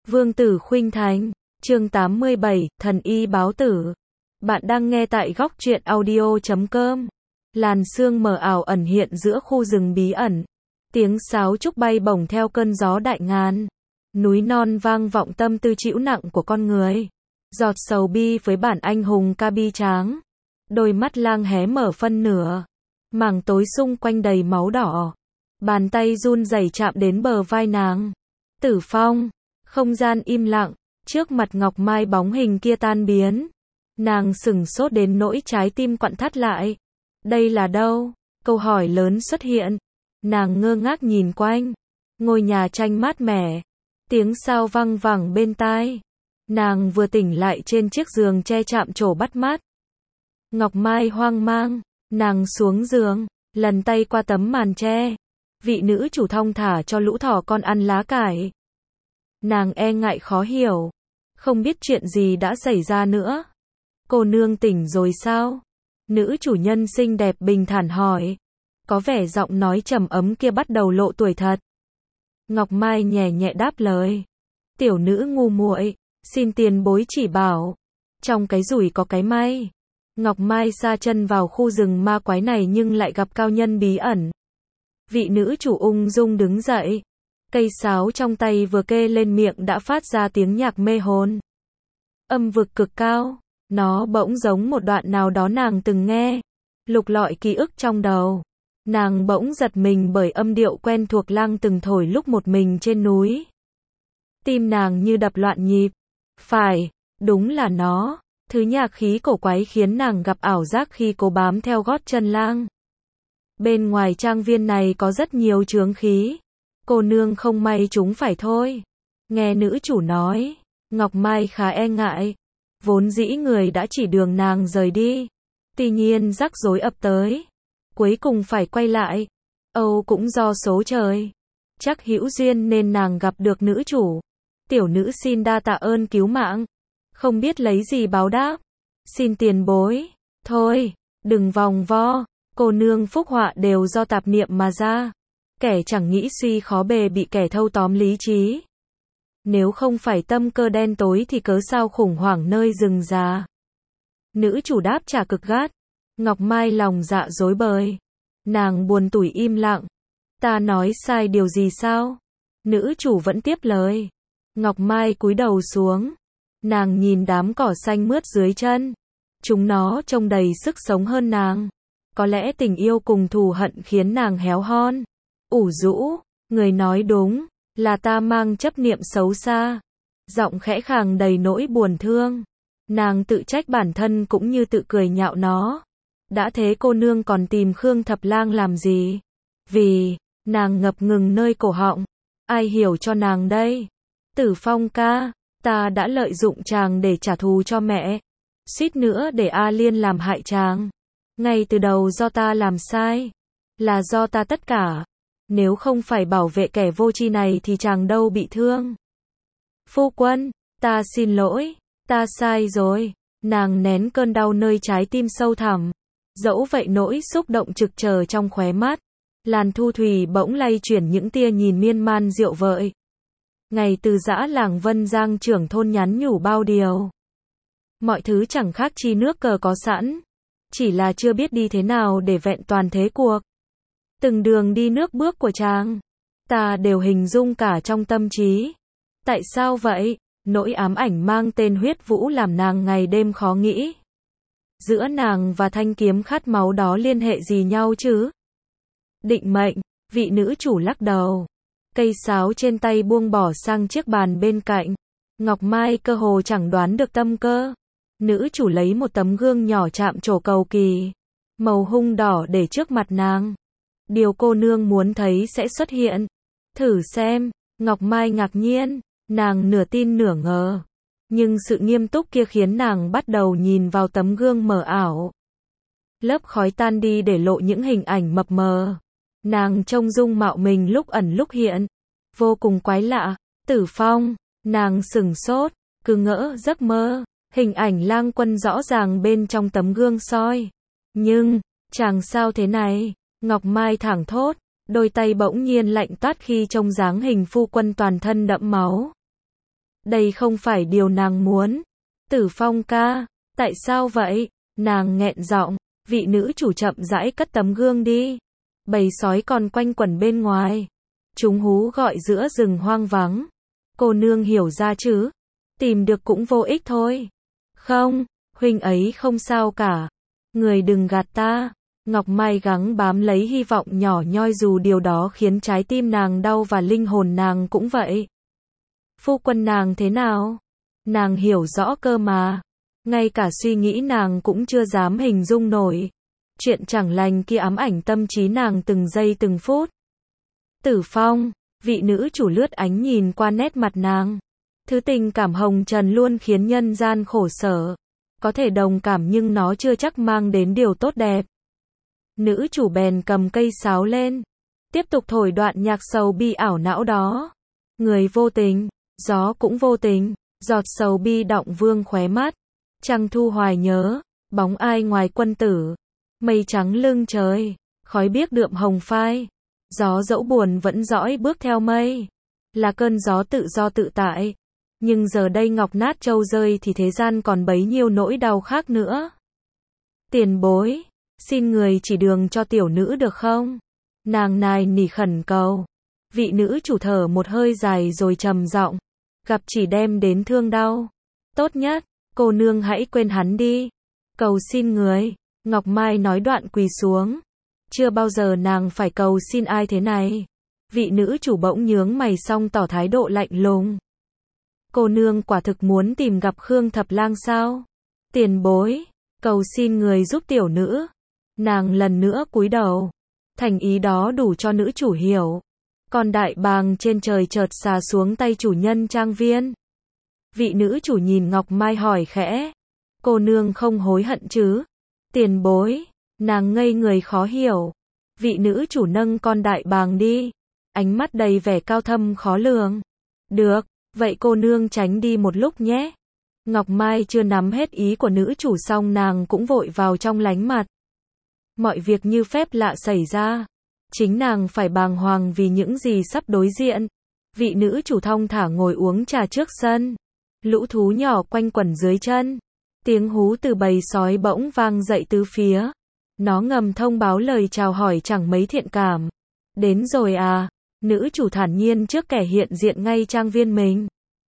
Vương tử khuynh thành, chương 87, thần y báo tử. Bạn đang nghe tại góc truyện audio.com. Làn sương mờ ảo ẩn hiện giữa khu rừng bí ẩn. Tiếng sáo trúc bay bổng theo cơn gió đại ngàn. Núi non vang vọng tâm tư trĩu nặng của con người. Giọt sầu bi với bản anh hùng ca bi tráng. Đôi mắt lang hé mở phân nửa. Mảng tối xung quanh đầy máu đỏ. Bàn tay run rẩy chạm đến bờ vai nàng. Tử Phong. Không gian im lặng, trước mặt Ngọc Mai bóng hình kia tan biến. Nàng sửng sốt đến nỗi trái tim quặn thắt lại. Đây là đâu? Câu hỏi lớn xuất hiện. Nàng ngơ ngác nhìn quanh. Ngôi nhà tranh mát mẻ. Tiếng sao vang vẳng bên tai. Nàng vừa tỉnh lại trên chiếc giường che chạm trổ bắt mát. Ngọc Mai hoang mang. Nàng xuống giường, lần tay qua tấm màn che. Vị nữ chủ thong thả cho lũ thỏ con ăn lá cải. Nàng e ngại khó hiểu. Không biết chuyện gì đã xảy ra nữa. Cô nương tỉnh rồi sao? Nữ chủ nhân xinh đẹp bình thản hỏi. Có vẻ giọng nói trầm ấm kia bắt đầu lộ tuổi thật. Ngọc Mai nhẹ nhẹ đáp lời. Tiểu nữ ngu muội, xin tiền bối chỉ bảo. Trong cái rủi có cái may. Ngọc Mai sa chân vào khu rừng ma quái này nhưng lại gặp cao nhân bí ẩn. Vị nữ chủ ung dung đứng dậy. Cây sáo trong tay vừa kê lên miệng đã phát ra tiếng nhạc mê hồn. Âm vực cực cao, nó bỗng giống một đoạn nào đó nàng từng nghe. Lục lọi ký ức trong đầu. Nàng bỗng giật mình bởi âm điệu quen thuộc lang từng thổi lúc một mình trên núi. Tim nàng như đập loạn nhịp. Phải, đúng là nó. Thứ nhạc khí cổ quái khiến nàng gặp ảo giác khi cố bám theo gót chân lang. Bên ngoài trang viên này có rất nhiều chướng khí. Cô nương không may chúng phải thôi. Nghe nữ chủ nói, Ngọc Mai khá e ngại. Vốn dĩ người đã chỉ đường nàng rời đi. Tuy nhiên rắc rối ập tới. Cuối cùng phải quay lại. Âu cũng do số trời. Chắc hữu duyên nên nàng gặp được nữ chủ. Tiểu nữ xin đa tạ ơn cứu mạng. Không biết lấy gì báo đáp. Xin tiền bối. Thôi, đừng vòng vo. Cô nương phúc họa đều do tạp niệm mà ra. Kẻ chẳng nghĩ suy khó bề bị kẻ thâu tóm lý trí. Nếu không phải tâm cơ đen tối thì cớ sao khủng hoảng nơi rừng già. Nữ chủ đáp trả cực gắt. Ngọc Mai lòng dạ rối bời. Nàng buồn tủi im lặng. Ta nói sai điều gì sao? Nữ chủ vẫn tiếp lời. Ngọc Mai cúi đầu xuống. Nàng nhìn đám cỏ xanh mướt dưới chân. Chúng nó trông đầy sức sống hơn nàng. Có lẽ tình yêu cùng thù hận khiến nàng héo hon. Ủ rũ, người nói đúng, là ta mang chấp niệm xấu xa. Giọng khẽ khàng đầy nỗi buồn thương. Nàng tự trách bản thân cũng như tự cười nhạo nó. Đã thế cô nương còn tìm Khương Thập Lang làm gì? Vì, nàng ngập ngừng nơi cổ họng. Ai hiểu cho nàng đây? Tử Phong ca, ta đã lợi dụng chàng để trả thù cho mẹ. Suýt nữa để A Liên làm hại chàng. Ngay từ đầu do ta làm sai. Là do ta tất cả. Nếu không phải bảo vệ kẻ vô tri này thì chàng đâu bị thương. Phu quân, ta xin lỗi, ta sai rồi. Nàng nén cơn đau nơi trái tim sâu thẳm. Dẫu vậy nỗi xúc động trực chờ trong khóe mắt. Làn thu thủy bỗng lay chuyển những tia nhìn miên man rượu vợi. Ngày từ giã làng Vân Giang trưởng thôn nhắn nhủ bao điều. Mọi thứ chẳng khác chi nước cờ có sẵn. Chỉ là chưa biết đi thế nào để vẹn toàn thế cuộc. Từng đường đi nước bước của chàng, ta đều hình dung cả trong tâm trí. Tại sao vậy? Nỗi ám ảnh mang tên huyết vũ làm nàng ngày đêm khó nghĩ. Giữa nàng và thanh kiếm khát máu đó liên hệ gì nhau chứ? Định mệnh, vị nữ chủ lắc đầu. Cây sáo trên tay buông bỏ sang chiếc bàn bên cạnh. Ngọc Mai cơ hồ chẳng đoán được tâm cơ. Nữ chủ lấy một tấm gương nhỏ chạm trổ cầu kỳ. Màu hung đỏ để trước mặt nàng. Điều cô nương muốn thấy sẽ xuất hiện. Thử xem. Ngọc Mai ngạc nhiên. Nàng nửa tin nửa ngờ. Nhưng sự nghiêm túc kia khiến nàng bắt đầu nhìn vào tấm gương mờ ảo. Lớp khói tan đi để lộ những hình ảnh mập mờ. Nàng trông dung mạo mình lúc ẩn lúc hiện. Vô cùng quái lạ. Tử Phong. Nàng sửng sốt. Cứ ngỡ giấc mơ. Hình ảnh Lang Quân rõ ràng bên trong tấm gương soi. Nhưng, chàng sao thế này? Ngọc Mai thảng thốt. Đôi tay bỗng nhiên lạnh toát khi trông dáng hình phu quân toàn thân đẫm máu. Đây không phải điều nàng muốn. Tử Phong ca, tại sao vậy? Nàng nghẹn giọng, vị nữ chủ chậm rãi cất tấm gương đi. Bầy sói còn quanh quẩn bên ngoài. Chúng hú gọi giữa rừng hoang vắng. Cô nương hiểu ra chứ? Tìm được cũng vô ích thôi. Không, huynh ấy không sao cả. Người đừng gạt ta. Ngọc Mai gắng bám lấy hy vọng nhỏ nhoi dù điều đó khiến trái tim nàng đau và linh hồn nàng cũng vậy. Phu quân nàng thế nào? Nàng hiểu rõ cơ mà. Ngay cả suy nghĩ nàng cũng chưa dám hình dung nổi. Chuyện chẳng lành kia ám ảnh tâm trí nàng từng giây từng phút. Tử Phong, vị nữ chủ lướt ánh nhìn qua nét mặt nàng. Thứ tình cảm hồng trần luôn khiến nhân gian khổ sở. Có thể đồng cảm nhưng nó chưa chắc mang đến điều tốt đẹp. Nữ chủ bèn cầm cây sáo lên. Tiếp tục thổi đoạn nhạc sầu bi ảo não đó. Người vô tình, gió cũng vô tình. Giọt sầu bi đọng vương khóe mắt. Trăng thu hoài nhớ, bóng ai ngoài quân tử. Mây trắng lưng trời, khói biếc đượm hồng phai. Gió dẫu buồn vẫn dõi bước theo mây. Là cơn gió tự do tự tại. Nhưng giờ đây ngọc nát châu rơi thì thế gian còn bấy nhiêu nỗi đau khác nữa. Tiền bối, xin người chỉ đường cho tiểu nữ được không? Nàng nài nỉ khẩn cầu. Vị nữ chủ thở một hơi dài rồi trầm giọng. Gặp chỉ đem đến thương đau. Tốt nhất, cô nương hãy quên hắn đi. Cầu xin người. Ngọc Mai nói đoạn quỳ xuống. Chưa bao giờ nàng phải cầu xin ai thế này. Vị nữ chủ bỗng nhướng mày xong tỏ thái độ lạnh lùng. Cô nương quả thực muốn tìm gặp Khương Thập Lang sao? Tiền bối, cầu xin người giúp tiểu nữ. Nàng lần nữa cúi đầu. Thành ý đó đủ cho nữ chủ hiểu. Còn đại bàng trên trời chợt xà xuống tay chủ nhân trang viên. Vị nữ chủ nhìn Ngọc Mai hỏi khẽ. Cô nương không hối hận chứ? Tiền bối, nàng ngây người khó hiểu. Vị nữ chủ nâng con đại bàng đi. Ánh mắt đầy vẻ cao thâm khó lường. Được, vậy cô nương tránh đi một lúc nhé. Ngọc Mai chưa nắm hết ý của nữ chủ xong nàng cũng vội vào trong lánh mặt. Mọi việc như phép lạ xảy ra. Chính nàng phải bàng hoàng vì những gì sắp đối diện. Vị nữ chủ thong thả ngồi uống trà trước sân. Lũ thú nhỏ quanh quẩn dưới chân. Tiếng hú từ bầy sói bỗng vang dậy tứ phía. Nó ngầm thông báo lời chào hỏi chẳng mấy thiện cảm. Đến rồi à? Nữ chủ thản nhiên trước kẻ hiện diện ngay trang viên mình.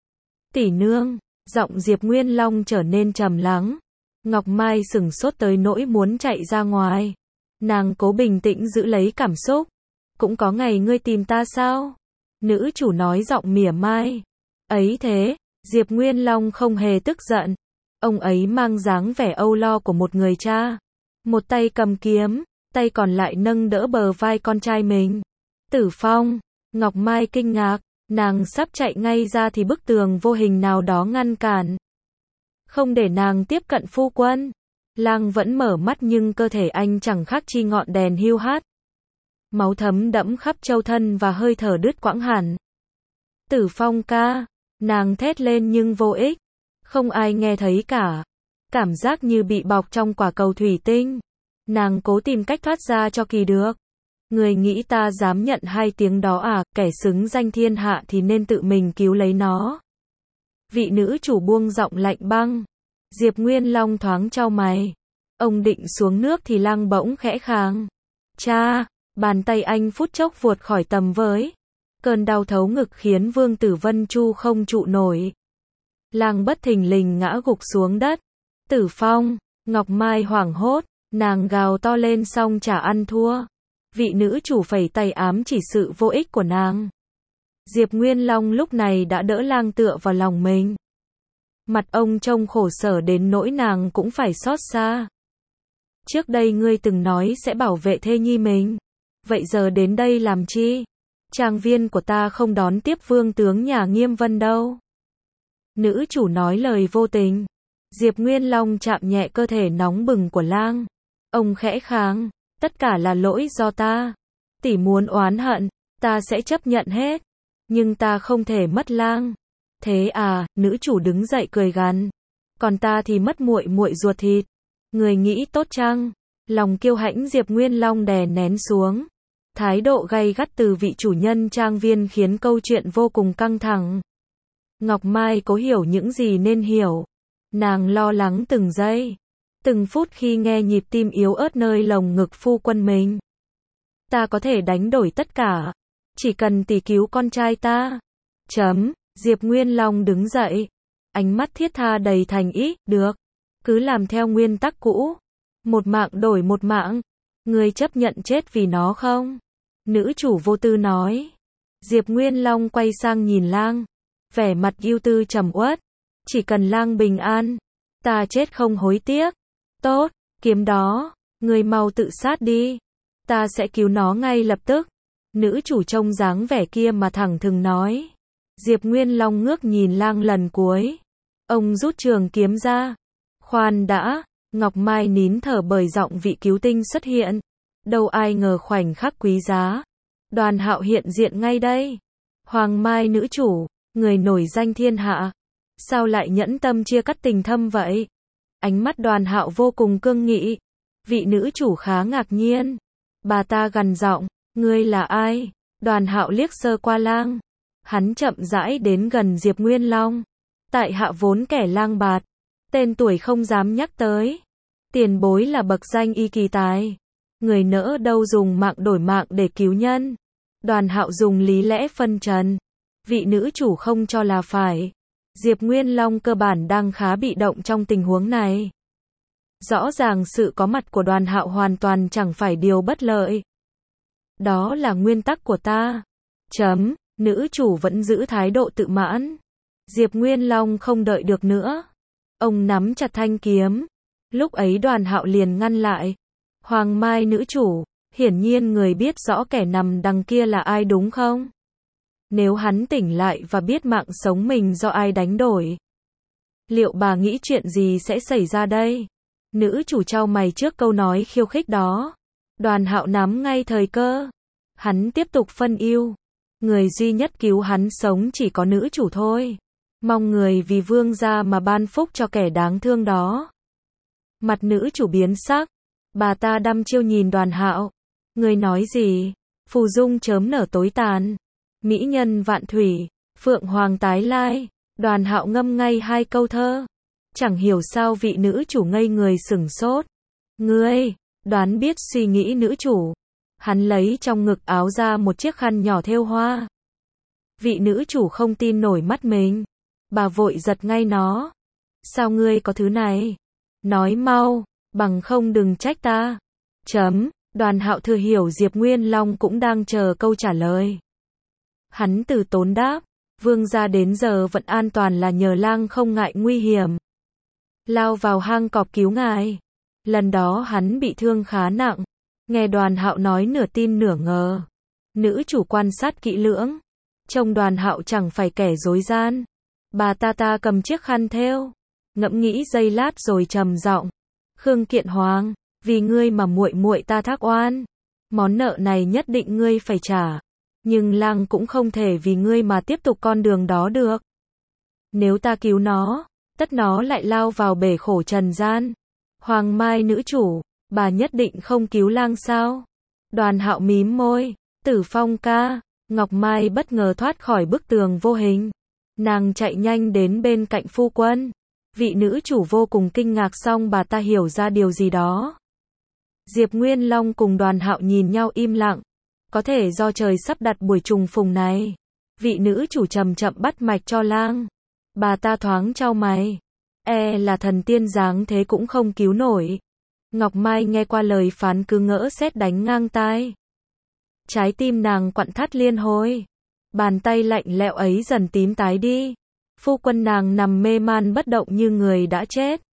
Tỷ nương, giọng Diệp Nguyên Long trở nên trầm lắng. Ngọc Mai sửng sốt tới nỗi muốn chạy ra ngoài. Nàng cố bình tĩnh giữ lấy cảm xúc. Cũng có ngày ngươi tìm ta sao? Nữ chủ nói giọng mỉa mai. Ấy thế, Diệp Nguyên Long không hề tức giận. Ông ấy mang dáng vẻ âu lo của một người cha. Một tay cầm kiếm, tay còn lại nâng đỡ bờ vai con trai mình. Tử Phong, Ngọc Mai kinh ngạc, nàng sắp chạy ngay ra thì bức tường vô hình nào đó ngăn cản. Không để nàng tiếp cận phu quân. Lang vẫn mở mắt nhưng cơ thể anh chẳng khác chi ngọn đèn hiu hắt. Máu thấm đẫm khắp châu thân và hơi thở đứt quãng hẳn. Tử Phong ca, nàng thét lên nhưng vô ích. Không ai nghe thấy cả. Cảm giác như bị bọc trong quả cầu thủy tinh. Nàng cố tìm cách thoát ra cho kỳ được. Người nghĩ ta dám nhận hai tiếng đó à? Kẻ xứng danh thiên hạ thì nên tự mình cứu lấy nó. Vị nữ chủ buông giọng lạnh băng. Diệp Nguyên Long thoáng chau mày. Ông định xuống nước thì Lang bỗng khẽ khàng. Cha, bàn tay anh phút chốc vụt khỏi tầm với. Cơn đau thấu ngực khiến Vương Tử Vân Chu không trụ nổi. Lang bất thình lình ngã gục xuống đất. Tử Phong, Ngọc Mai hoảng hốt, nàng gào to lên xong chả ăn thua. Vị nữ chủ phẩy tay ám chỉ sự vô ích của nàng. Diệp Nguyên Long lúc này đã đỡ Lang tựa vào lòng mình. Mặt ông trông khổ sở đến nỗi nàng cũng phải xót xa. Trước đây ngươi từng nói sẽ bảo vệ thê nhi mình. Vậy giờ đến đây làm chi? Trang viên của ta không đón tiếp vương tướng nhà Nghiêm Vân đâu. Nữ chủ nói lời vô tình. Diệp Nguyên Long chạm nhẹ cơ thể nóng bừng của Lang. Ông khẽ kháng. Tất cả là lỗi do ta. Tỷ muốn oán hận, ta sẽ chấp nhận hết. Nhưng ta không thể mất Lang. Thế à? Nữ chủ đứng dậy cười gằn. Còn ta thì mất muội muội ruột thịt. Người nghĩ tốt chăng? Lòng kiêu hãnh Diệp Nguyên Long đè nén xuống. Thái độ gay gắt từ vị chủ nhân trang viên khiến câu chuyện vô cùng căng thẳng. Ngọc Mai cố hiểu những gì nên hiểu. Nàng lo lắng từng giây, từng phút khi nghe nhịp tim yếu ớt nơi lồng ngực phu quân mình. Ta có thể đánh đổi tất cả. Chỉ cần tỷ cứu con trai ta. Diệp Nguyên Long đứng dậy. Ánh mắt thiết tha đầy thành ý. Được. Cứ làm theo nguyên tắc cũ. Một mạng đổi một mạng. Ngươi chấp nhận chết vì nó không? Nữ chủ vô tư nói. Diệp Nguyên Long quay sang nhìn Lang. Vẻ mặt ưu tư trầm uất. Chỉ cần Lang bình an. Ta chết không hối tiếc. Tốt, kiếm đó. Ngươi mau tự sát đi. Ta sẽ cứu nó ngay lập tức. Nữ chủ trông dáng vẻ kia mà thẳng thừng nói. Diệp Nguyên Long ngước nhìn Lang lần cuối. Ông rút trường kiếm ra. Khoan đã. Ngọc Mai nín thở bởi giọng vị cứu tinh xuất hiện. Đâu ai ngờ khoảnh khắc quý giá. Đoàn Hạo hiện diện ngay đây. Hoàng Mai nữ chủ, người nổi danh thiên hạ. Sao lại nhẫn tâm chia cắt tình thâm vậy? Ánh mắt Đoàn Hạo vô cùng cương nghị. Vị nữ chủ khá ngạc nhiên. Bà ta gằn giọng, ngươi là ai? Đoàn Hạo liếc sơ qua Lang. Hắn chậm rãi đến gần Diệp Nguyên Long. Tại hạ vốn kẻ lang bạt. Tên tuổi không dám nhắc tới. Tiền bối là bậc danh y kỳ tài. Người nỡ đâu dùng mạng đổi mạng để cứu nhân. Đoàn Hạo dùng lý lẽ phân trần. Vị nữ chủ không cho là phải. Diệp Nguyên Long cơ bản đang khá bị động trong tình huống này. Rõ ràng sự có mặt của Đoàn Hạo hoàn toàn chẳng phải điều bất lợi. Đó là nguyên tắc của ta. Nữ chủ vẫn giữ thái độ tự mãn. Diệp Nguyên Long không đợi được nữa. Ông nắm chặt thanh kiếm. Lúc ấy Đoàn Hạo liền ngăn lại. Hoàng Mai nữ chủ, hiển nhiên người biết rõ kẻ nằm đằng kia là ai đúng không? Nếu hắn tỉnh lại và biết mạng sống mình do ai đánh đổi, liệu bà nghĩ chuyện gì sẽ xảy ra đây? Nữ chủ chau mày trước câu nói khiêu khích đó. Đoàn Hạo nắm ngay thời cơ. Hắn tiếp tục phân ưu. Người duy nhất cứu hắn sống chỉ có nữ chủ thôi. Mong người vì vương gia mà ban phúc cho kẻ đáng thương đó. Mặt nữ chủ biến sắc. Bà ta đăm chiêu nhìn Đoàn Hạo. Người nói gì? Phù dung chớm nở tối tàn. Mỹ nhân vạn thủy. Phượng hoàng tái lai. Đoàn Hạo ngâm ngay hai câu thơ. Chẳng hiểu sao vị nữ chủ ngây người sửng sốt. Ngươi, đoán biết suy nghĩ nữ chủ. Hắn lấy trong ngực áo ra một chiếc khăn nhỏ thêu hoa. Vị nữ chủ không tin nổi mắt mình. Bà vội giật ngay nó. Sao ngươi có thứ này? Nói mau, bằng không đừng trách ta. Đoàn Hạo thừa hiểu Diệp Nguyên Long cũng đang chờ câu trả lời. Hắn từ tốn đáp. Vương gia đến giờ vẫn an toàn là nhờ Lang không ngại nguy hiểm. Lao vào hang cọp cứu ngài. Lần đó hắn bị thương khá nặng. Nghe Đoàn Hạo nói nửa tin nửa ngờ. Nữ chủ quan sát kỹ lưỡng. Trông Đoàn Hạo chẳng phải kẻ dối gian. Bà ta cầm chiếc khăn thêu. Ngẫm nghĩ giây lát rồi trầm giọng. Khương Kiện Hoàng, vì ngươi mà muội muội ta thác oan. Món nợ này nhất định ngươi phải trả. Nhưng Lang cũng không thể vì ngươi mà tiếp tục con đường đó được. Nếu ta cứu nó, tất nó lại lao vào bể khổ trần gian. Hoàng Mai nữ chủ, bà nhất định không cứu Lang sao? Đoàn Hạo mím môi. Tử Phong ca. Ngọc Mai bất ngờ thoát khỏi bức tường vô hình. Nàng chạy nhanh đến bên cạnh phu quân. Vị nữ chủ vô cùng kinh ngạc, xong bà ta hiểu ra điều gì đó. Diệp Nguyên Long cùng Đoàn Hạo nhìn nhau im lặng. Có thể do trời sắp đặt buổi trùng phùng này. Vị nữ chủ chậm chậm bắt mạch cho Lang. Bà ta thoáng chau mày. Là thần tiên dáng thế cũng không cứu nổi. Ngọc Mai nghe qua lời phán cứ ngỡ sét đánh ngang tai. Trái tim nàng quặn thắt liên hồi. Bàn tay lạnh lẽo ấy dần tím tái đi. Phu quân nàng nằm mê man bất động như người đã chết.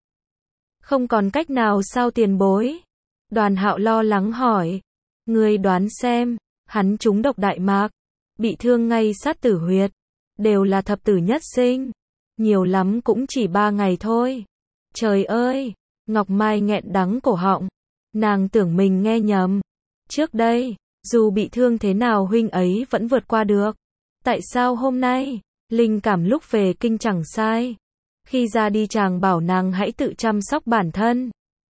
Không còn cách nào sao tiền bối? Đoàn Hạo lo lắng hỏi. Ngươi đoán xem, hắn trúng độc đại mạc, bị thương ngay sát tử huyệt, đều là thập tử nhất sinh. Nhiều lắm cũng chỉ 3 ngày thôi. Trời ơi! Ngọc Mai nghẹn đắng cổ họng. Nàng tưởng mình nghe nhầm. Trước đây, dù bị thương thế nào huynh ấy vẫn vượt qua được. Tại sao hôm nay, linh cảm lúc về kinh chẳng sai. Khi ra đi chàng bảo nàng hãy tự chăm sóc bản thân.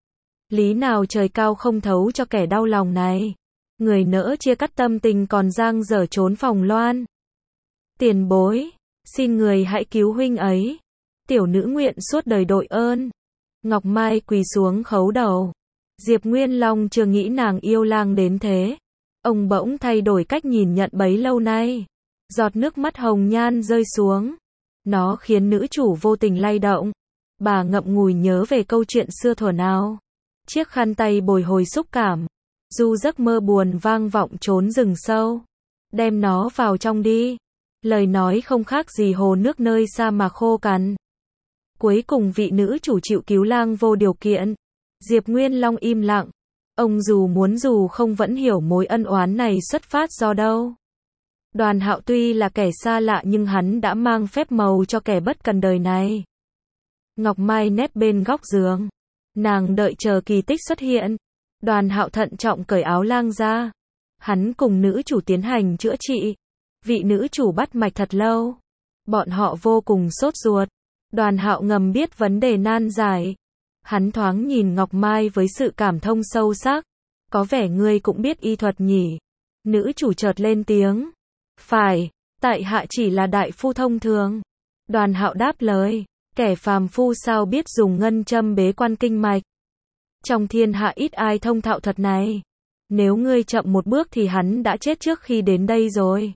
Lý nào trời cao không thấu cho kẻ đau lòng này. Người nỡ chia cắt tâm tình còn giang dở trốn phòng loan. Tiền bối, Xin người hãy cứu huynh ấy. Tiểu nữ nguyện suốt đời đội ơn. Ngọc Mai quỳ xuống khấu đầu. Diệp Nguyên Long chưa nghĩ nàng yêu Lang đến thế. Ông bỗng thay đổi cách nhìn nhận bấy lâu nay. Giọt nước mắt hồng nhan rơi xuống. Nó khiến nữ chủ vô tình lay động. Bà ngậm ngùi nhớ về câu chuyện xưa thuở nào. Chiếc khăn tay bồi hồi xúc cảm. Du giấc mơ buồn vang vọng chốn rừng sâu. Đem nó vào trong đi. Lời nói không khác gì hồ nước nơi sa mạc khô cằn. Cuối cùng vị nữ chủ chịu cứu Lang vô điều kiện. Diệp Nguyên Long im lặng. Ông dù muốn dù không vẫn hiểu mối ân oán này xuất phát do đâu. Đoàn Hạo tuy là kẻ xa lạ nhưng hắn đã mang phép màu cho kẻ bất cần đời này. Ngọc Mai nép bên góc giường. Nàng đợi chờ kỳ tích xuất hiện. Đoàn Hạo thận trọng cởi áo Lang ra. Hắn cùng nữ chủ tiến hành chữa trị. Vị nữ chủ bắt mạch thật lâu. Bọn họ vô cùng sốt ruột. Đoàn Hạo ngầm biết vấn đề nan giải. Hắn thoáng nhìn Ngọc Mai với sự cảm thông sâu sắc. Có vẻ ngươi cũng biết y thuật nhỉ. Nữ chủ chợt lên tiếng. Phải, tại hạ chỉ là đại phu thông thường. Đoàn Hạo đáp lời. Kẻ phàm phu sao biết dùng ngân châm bế quan kinh mạch. Trong thiên hạ ít ai thông thạo thuật này. Nếu ngươi chậm một bước thì hắn đã chết trước khi đến đây rồi.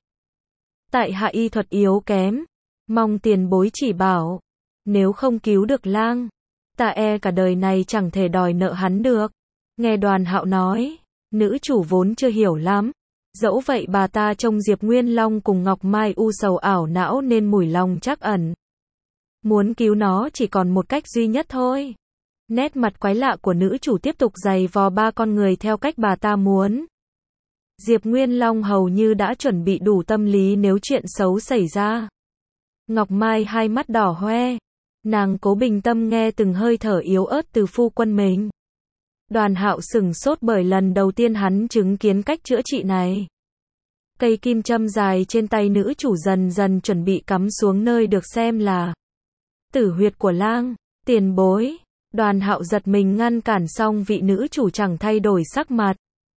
Tại hạ y thuật yếu kém. Mong tiền bối chỉ bảo. Nếu không cứu được Lang, ta e cả đời này chẳng thể đòi nợ hắn được. Nghe Đoàn Hạo nói, nữ chủ vốn chưa hiểu lắm. Dẫu vậy bà ta trông Diệp Nguyên Long cùng Ngọc Mai u sầu ảo não nên mủi lòng trắc ẩn. Muốn cứu nó chỉ còn một cách duy nhất thôi. Nét mặt quái lạ của nữ chủ tiếp tục giày vò ba con người theo cách bà ta muốn. Diệp Nguyên Long hầu như đã chuẩn bị đủ tâm lý nếu chuyện xấu xảy ra. Ngọc Mai hai mắt đỏ hoe. Nàng cố bình tâm nghe từng hơi thở yếu ớt từ phu quân mình. Đoàn Hạo sửng sốt bởi lần đầu tiên hắn chứng kiến cách chữa trị này. Cây kim châm dài trên tay nữ chủ dần dần chuẩn bị cắm xuống nơi được xem là tử huyệt của Lang. Tiền bối. Đoàn Hạo giật mình ngăn cản xong vị nữ chủ chẳng thay đổi sắc mặt.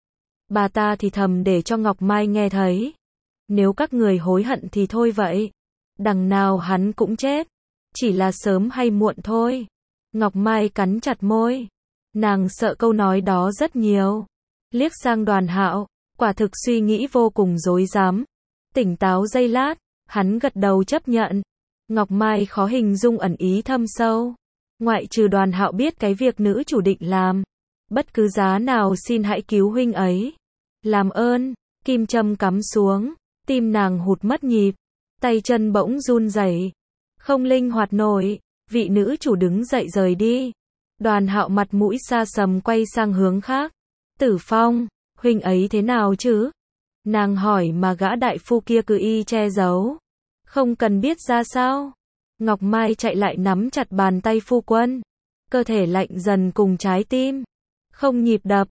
Bà ta thì thầm để cho Ngọc Mai nghe thấy. Nếu các người hối hận thì thôi vậy. Đằng nào hắn cũng chết. Chỉ là sớm hay muộn thôi. Ngọc Mai cắn chặt môi. Nàng sợ câu nói đó rất nhiều. Liếc sang Đoàn Hạo. Quả thực suy nghĩ vô cùng rối rắm. Tỉnh táo giây lát. Hắn gật đầu chấp nhận. Ngọc Mai khó hình dung ẩn ý thâm sâu. Ngoại trừ Đoàn Hạo biết cái việc nữ chủ định làm. Bất cứ giá nào xin hãy cứu huynh ấy. Làm ơn. Kim châm cắm xuống. Tim nàng hụt mất nhịp. Tay chân bỗng run rẩy. Không linh hoạt nổi. Vị nữ chủ đứng dậy rời đi. Đoàn Hạo mặt mũi xa sầm quay sang hướng khác. Tử Phong, huynh ấy thế nào chứ? Nàng hỏi mà gã đại phu kia cứ y che giấu. Không cần biết ra sao. Ngọc Mai chạy lại nắm chặt bàn tay phu quân. Cơ thể lạnh dần cùng trái tim. Không nhịp đập.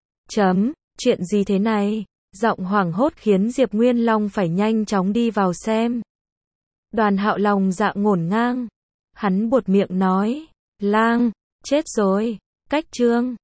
Chuyện gì thế này? Giọng hoảng hốt khiến Diệp Nguyên Long phải nhanh chóng đi vào xem. Đoàn Hạo lòng dạ ngổn ngang. Hắn buột miệng nói. Lang, chết rồi. Cách chương.